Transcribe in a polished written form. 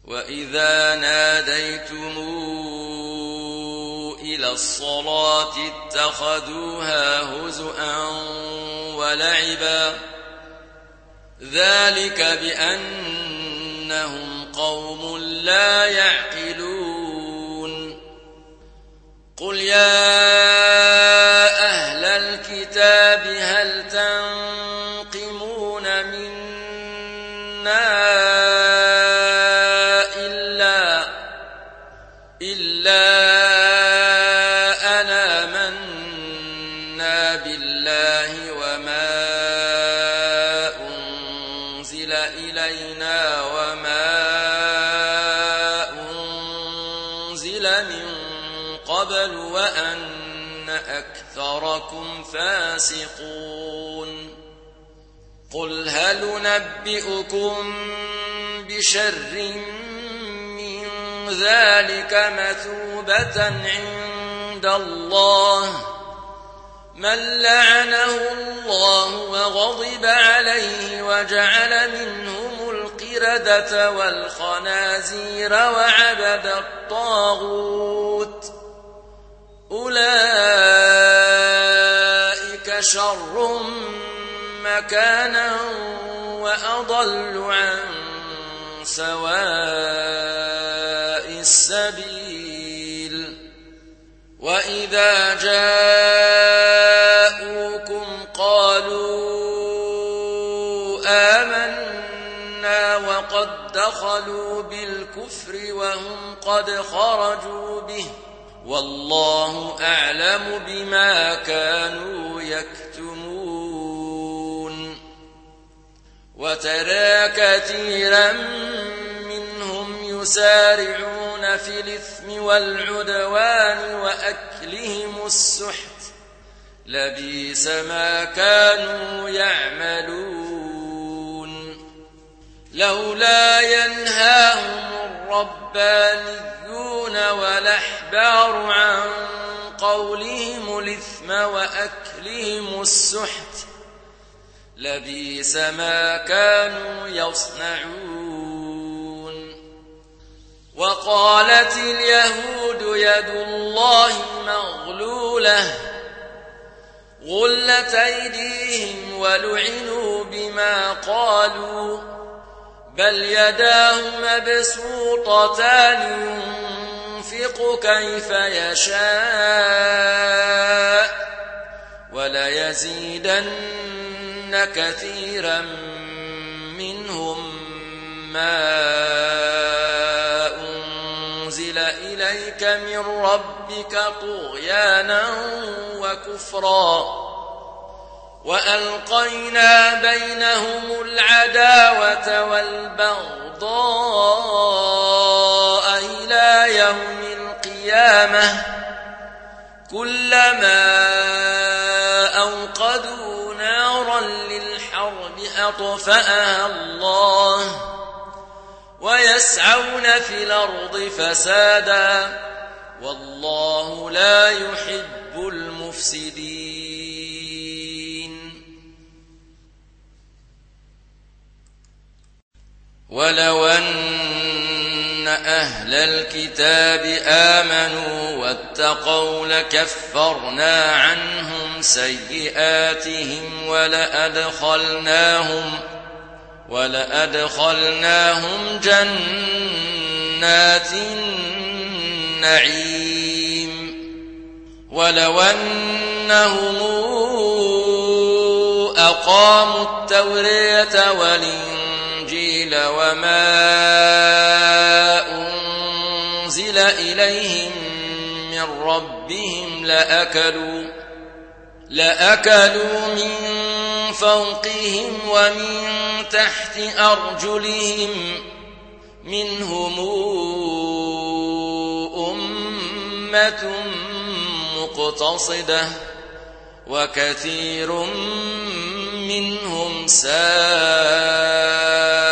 وإذا ناديتم إلى الصلاة اتخذوها هزؤا ولعبا ذلك بأنهم قوم لا يعقلون قل يا أهل الكتاب هل تنقمون منا إلا أن آمنا بالله وما أنزل إلينا وما أنزل من قبل وأن أكثركم فاسقون قل هل ننبئكم بشر ذلك مثوبة عند الله من لعنه الله وغضب عليه وجعل منهم القردة والخنازير وعبد الطاغوت أولئك شر مكانا وأضل عن سواء السبيل وإذا جاءوكم قالوا آمنا وقد دخلوا بالكفر وهم قد خرجوا به والله أعلم بما كانوا يكتمون وترى كثيرا منهم يسارعون في الإثم والعدوان وأكلهم السحت لبئس ما كانوا يعملون لولا ينهاهم الربانيون والأحبار عن قولهم الإثم وأكلهم السحت لبئس ما كانوا يصنعون وقالت اليهود يد الله مغلولة غلت أيديهم ولعنوا بما قالوا بل يداه مبسوطتان ينفق كيف يشاء وليزيدن كثيرا منهم ما أنزل إليك من ربك طغيانا وكفرا وألقينا بينهم العداوة والبغضاء إلى يوم القيامة كلما أوقدوا نارا للحرب أطفأها الله ويسعون في الأرض فسادا والله لا يحب المفسدين ولو أن أهل الكتاب آمنوا واتقوا لكفرنا عنهم سيئاتهم ولأدخلناهم جنات النعيم ولو أنهم أقاموا التوراة والإنجيل وما أنزل إليهم من ربهم لأكلوا من فوقهم ومن تحت أرجلهم منهم أمة مقتصدة وكثير منهم ساء